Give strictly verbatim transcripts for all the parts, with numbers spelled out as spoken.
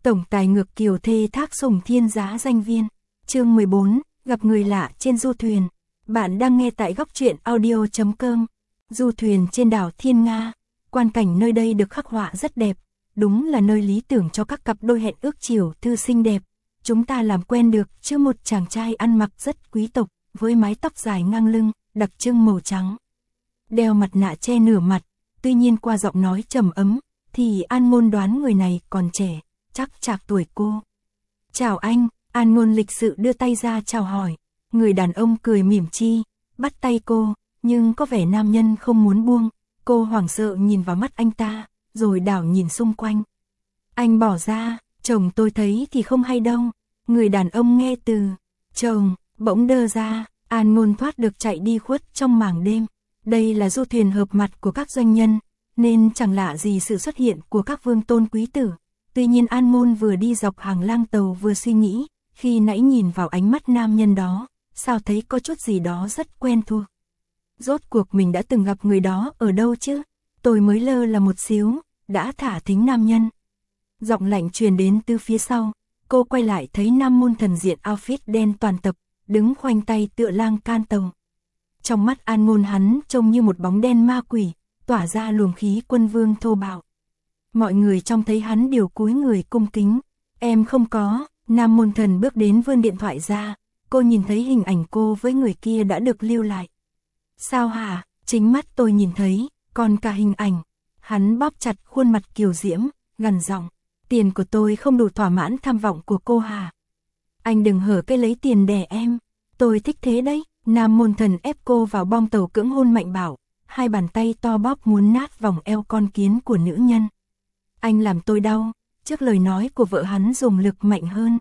Tổng tài ngược kiều thê thác sủng thiên giá danh viên. Chương mười bốn, gặp người lạ trên du thuyền. Bạn đang nghe tại góc truyện audio chấm com. Du thuyền trên đảo Thiên Nga, quan cảnh nơi đây được khắc họa rất đẹp, đúng là nơi lý tưởng cho các cặp đôi hẹn ước chiều thư xinh đẹp. Chúng ta làm quen được trước một chàng trai ăn mặc rất quý tộc, với mái tóc dài ngang lưng, đặc trưng màu trắng. Đeo mặt nạ che nửa mặt, tuy nhiên qua giọng nói trầm ấm, thì An Ngôn đoán người này còn trẻ, chắc chạc tuổi cô. Chào anh, An Ngôn lịch sự đưa tay ra chào hỏi. Người đàn ông cười mỉm chi, bắt tay cô, nhưng có vẻ nam nhân không muốn buông. Cô hoảng sợ nhìn vào mắt anh ta, rồi đảo nhìn xung quanh. Anh bỏ ra, chồng tôi thấy thì không hay đâu. Người đàn ông nghe từ chồng, bỗng đơ ra, An Ngôn thoát được chạy đi khuất trong màng đêm. Đây là du thuyền hợp mặt của các doanh nhân, nên chẳng lạ gì sự xuất hiện của các vương tôn quý tử. Tuy nhiên An Ngôn vừa đi dọc hàng lang tàu vừa suy nghĩ, khi nãy nhìn vào ánh mắt nam nhân đó, sao thấy có chút gì đó rất quen thuộc. Rốt cuộc mình đã từng gặp người đó ở đâu chứ? Tôi mới lơ là một xíu, đã thả thính nam nhân. Giọng lạnh truyền đến từ phía sau, cô quay lại thấy Nam Môn Thần diện outfit đen toàn tập, đứng khoanh tay tựa lang can tàu. Trong mắt An Ngôn hắn trông như một bóng đen ma quỷ, tỏa ra luồng khí quân vương thô bạo. Mọi người trông thấy hắn đều cúi người cung kính. Em không có. Nam Môn Thần bước đến vươn điện thoại ra, cô nhìn thấy hình ảnh cô với người kia đã được lưu lại. Sao hả? Chính mắt tôi nhìn thấy, còn cả hình ảnh. Hắn bóp chặt khuôn mặt kiều diễm, gằn giọng. Tiền của tôi không đủ thỏa mãn tham vọng của cô hả? Anh đừng hở cái lấy tiền đẻ em. Tôi thích thế đấy. Nam Môn Thần ép cô vào bong tàu cưỡng hôn mạnh bạo, hai bàn tay to bóp muốn nát vòng eo con kiến của nữ nhân. Anh làm tôi đau. Trước lời nói của vợ hắn dùng lực mạnh hơn.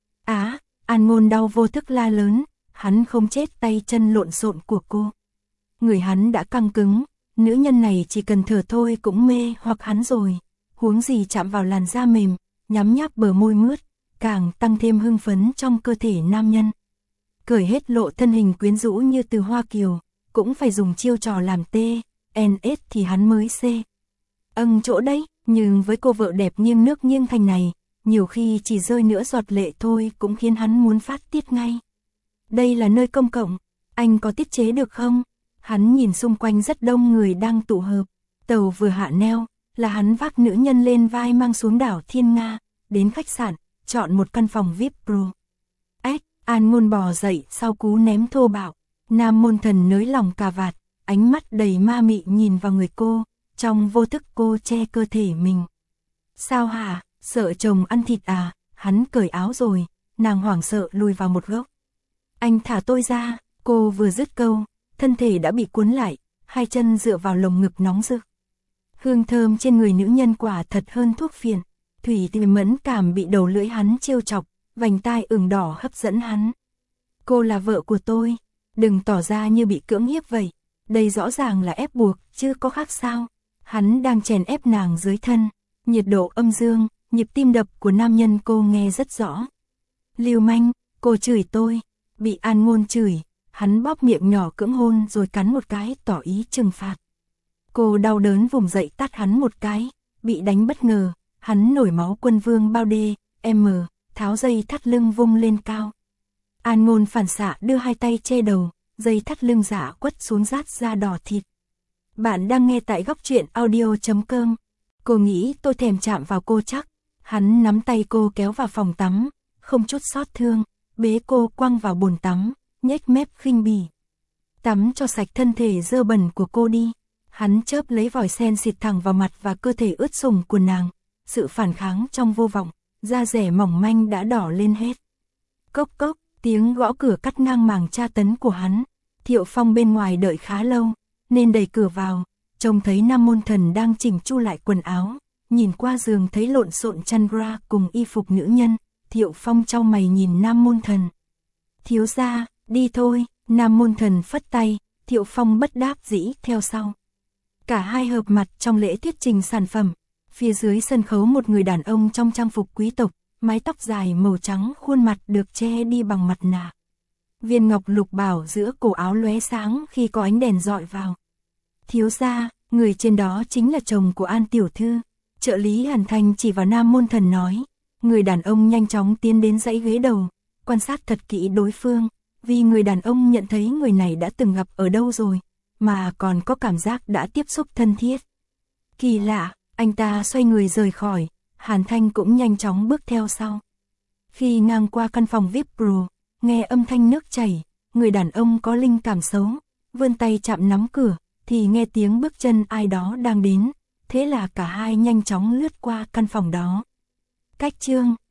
Á, An Ngôn đau vô thức la lớn, hắn không chết tay chân lộn xộn của cô. Người hắn đã căng cứng, nữ nhân này chỉ cần thở thôi cũng mê hoặc hắn rồi. Huống gì chạm vào làn da mềm, nhắm nháp bờ môi mướt, càng tăng thêm hưng phấn trong cơ thể nam nhân. Cởi hết lộ thân hình quyến rũ như từ Hoa Kiều, cũng phải dùng chiêu trò làm T, N S thì hắn mới C. Âng chỗ đấy. Nhưng với cô vợ đẹp nghiêng nước nghiêng thành này, nhiều khi chỉ rơi nữa giọt lệ thôi cũng khiến hắn muốn phát tiết ngay. Đây là nơi công cộng, anh có tiết chế được không? Hắn nhìn xung quanh rất đông người đang tụ hợp. Tàu vừa hạ neo, là hắn vác nữ nhân lên vai mang xuống đảo Thiên Nga, đến khách sạn, chọn một căn phòng vi ai pi Pro. Ếch, An Ngôn bò dậy sau cú ném thô bạo. Nam Môn Thần nới lòng cà vạt, ánh mắt đầy ma mị nhìn vào người cô. Trong vô thức cô che cơ thể mình. Sao hả? Sợ chồng ăn thịt à? Hắn cởi áo rồi, nàng hoảng sợ lùi vào một góc. Anh thả tôi ra. Cô vừa dứt câu, thân thể đã bị cuốn lại, hai chân dựa vào lồng ngực nóng rực. Hương thơm trên người nữ nhân quả thật hơn thuốc phiện. Thủy thì mẫn cảm bị đầu lưỡi hắn trêu chọc, vành tai ửng đỏ hấp dẫn hắn. Cô là vợ của tôi, đừng tỏ ra như bị cưỡng hiếp vậy. Đây rõ ràng là ép buộc, chứ có khác sao? Hắn đang chèn ép nàng dưới thân, nhiệt độ âm dương, nhịp tim đập của nam nhân cô nghe rất rõ. Lưu manh, cô chửi tôi. Bị An Ngôn chửi, hắn bóp miệng nhỏ cưỡng hôn rồi cắn một cái tỏ ý trừng phạt. Cô đau đớn vùng dậy tát hắn một cái, bị đánh bất ngờ, hắn nổi máu quân vương bao đê, M, tháo dây thắt lưng vung lên cao. An Ngôn phản xạ đưa hai tay che đầu, dây thắt lưng giả quất xuống rát da đỏ thịt. Bạn đang nghe tại góc truyện audio chấm com. Cô nghĩ tôi thèm chạm vào cô chắc. Hắn nắm tay cô kéo vào phòng tắm, không chút xót thương, bế cô quăng vào bồn tắm, nhếch mép khinh bỉ. Tắm cho sạch thân thể dơ bẩn của cô đi. Hắn chớp lấy vòi sen xịt thẳng vào mặt và cơ thể ướt sũng của nàng. Sự phản kháng trong vô vọng, da rẻ mỏng manh đã đỏ lên hết. Cốc cốc, tiếng gõ cửa cắt ngang màng tra tấn của hắn. Thiệu Phong bên ngoài đợi khá lâu, nên đẩy cửa vào, trông thấy Nam Môn Thần đang chỉnh chu lại quần áo, nhìn qua giường thấy lộn xộn chăn bra cùng y phục nữ nhân, Thiệu Phong chau mày nhìn Nam Môn Thần. Thiếu gia, đi thôi. Nam Môn Thần phất tay, Thiệu Phong bất đắc dĩ theo sau. Cả hai hợp mặt trong lễ thuyết trình sản phẩm. Phía dưới sân khấu một người đàn ông trong trang phục quý tộc, mái tóc dài màu trắng, khuôn mặt được che đi bằng mặt nạ. Viên ngọc lục bảo giữa cổ áo lóe sáng khi có ánh đèn dọi vào. Thiếu gia, người trên đó chính là chồng của An tiểu thư. Trợ lý Hàn Thành chỉ vào Nam Môn Thần nói. Người đàn ông nhanh chóng tiến đến dãy ghế đầu, quan sát thật kỹ đối phương, vì người đàn ông nhận thấy người này đã từng gặp ở đâu rồi, mà còn có cảm giác đã tiếp xúc thân thiết. Kỳ lạ, anh ta xoay người rời khỏi, Hàn Thanh cũng nhanh chóng bước theo sau. Khi ngang qua căn phòng vi ai pi Pro, nghe âm thanh nước chảy, người đàn ông có linh cảm xấu, vươn tay chạm nắm cửa, thì nghe tiếng bước chân ai đó đang đến, thế là cả hai nhanh chóng lướt qua căn phòng đó. Cách chương